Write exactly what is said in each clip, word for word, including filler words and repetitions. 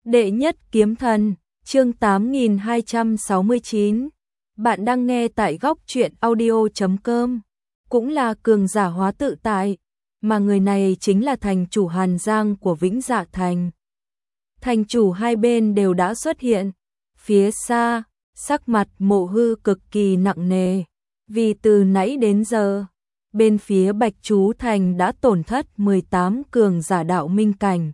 Đệ nhất kiếm thần, chương tám nghìn hai trăm sáu mươi chín. Bạn đang nghe tại góc truyện audio chấm com. Cũng là cường giả hóa tự tại, mà người này chính là thành chủ Hàn Giang của Vĩnh Dạ Thành. Thành chủ hai bên đều đã xuất hiện. Phía xa, sắc mặt Mộ Hư cực kỳ nặng nề, vì từ nãy đến giờ, bên phía Bạch Chú Thành đã tổn thất mười tám cường giả đạo minh cảnh.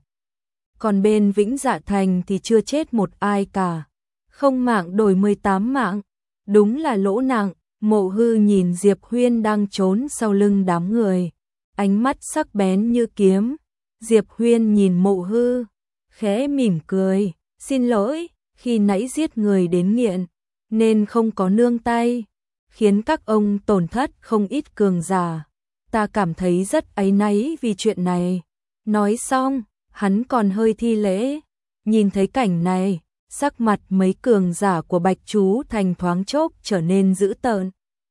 Còn bên Vĩnh Dạ Thành thì chưa chết một ai cả. Không mạng đổi mười tám mạng, đúng là lỗ nặng. Mộ Hư nhìn Diệp Huyên đang trốn sau lưng đám người, ánh mắt sắc bén như kiếm. Diệp Huyên nhìn Mộ Hư, khẽ mỉm cười, xin lỗi, khi nãy giết người đến nghiện, nên không có nương tay, khiến các ông tổn thất không ít cường giả. Ta cảm thấy rất áy náy vì chuyện này. Nói xong, hắn còn hơi thi lễ. Nhìn thấy cảnh này, sắc mặt mấy cường giả của Bạch Chú Thành thoáng chốc trở nên dữ tợn.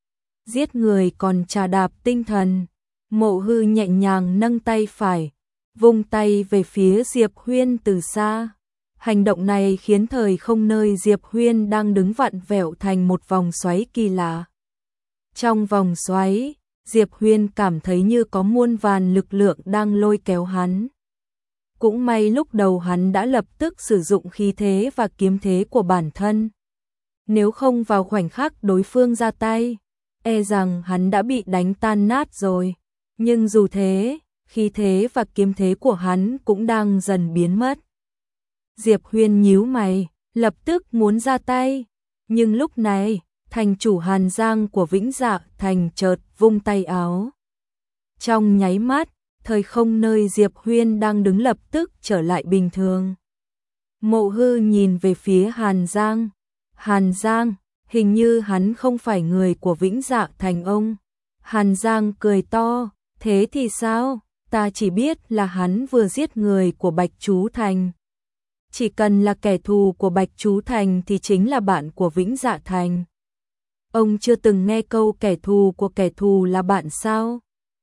Giết người còn trà đạp tinh thần. Mộ Hư nhẹ nhàng nâng tay phải, vung tay về phía Diệp Huyên từ xa. Hành động này khiến thời không nơi Diệp Huyên đang đứng vặn vẹo thành một vòng xoáy kỳ lạ. Trong vòng xoáy, Diệp Huyên cảm thấy như có muôn vàn lực lượng đang lôi kéo hắn. Cũng may lúc đầu hắn đã lập tức sử dụng khí thế và kiếm thế của bản thân. Nếu không vào khoảnh khắc đối phương ra tay, e rằng hắn đã bị đánh tan nát rồi. Nhưng dù thế, khí thế và kiếm thế của hắn cũng đang dần biến mất. Diệp Huyên nhíu mày, lập tức muốn ra tay. Nhưng lúc này, thành chủ Hàn Giang của Vĩnh Dạ Thành chợt vung tay áo. Trong nháy mắt, thời không nơi Diệp Huyên đang đứng lập tức trở lại bình thường. Mộ Hư nhìn về phía Hàn Giang. Hàn Giang, hình như hắn không phải người của Vĩnh Dạ Thành ông. Hàn Giang cười to, thế thì sao? Ta chỉ biết là hắn vừa giết người của Bạch Chú Thành. Chỉ cần là kẻ thù của Bạch Chú Thành thì chính là bạn của Vĩnh Dạ Thành. Ông chưa từng nghe câu kẻ thù của kẻ thù là bạn sao?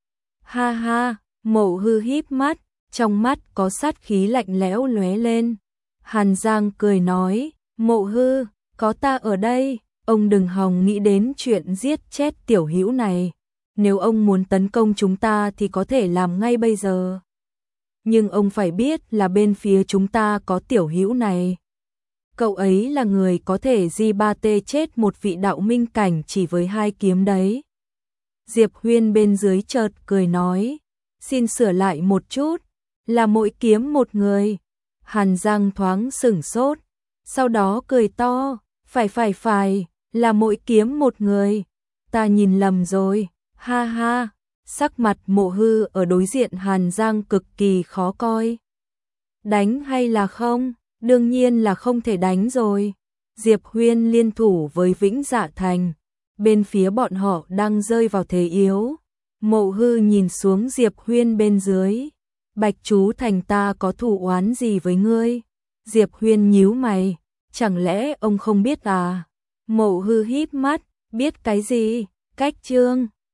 Ha ha, Mộ Hư híp mắt, trong mắt có sát khí lạnh lẽo lóe lên. Hàn Giang cười nói, Mộ Hư, có ta ở đây, ông đừng hòng nghĩ đến chuyện giết chết tiểu hữu này. Nếu ông muốn tấn công chúng ta thì có thể làm ngay bây giờ. Nhưng ông phải biết là bên phía chúng ta có tiểu hữu này. Cậu ấy là người có thể di ba tê chết một vị đạo minh cảnh chỉ với hai kiếm đấy. Diệp Huyên bên dưới chợt cười nói, xin sửa lại một chút, là mỗi kiếm một người. Hàn Giang thoáng sửng sốt, sau đó cười to, phải phải phải, là mỗi kiếm một người. Ta nhìn lầm rồi, ha ha. Sắc mặt Mộ Hư ở đối diện Hàn Giang cực kỳ khó coi. Đánh hay là không? Đương nhiên là không thể đánh rồi. Diệp Huyên liên thủ với Vĩnh Dạ Thành. Bên phía bọn họ đang rơi vào thế yếu. Mộ Hư nhìn xuống Diệp Huyên bên dưới. Bạch Chú Thành ta có thù oán gì với ngươi? Diệp Huyên nhíu mày. Chẳng lẽ ông không biết à? Mộ Hư híp mắt. Biết cái gì? Cách chương.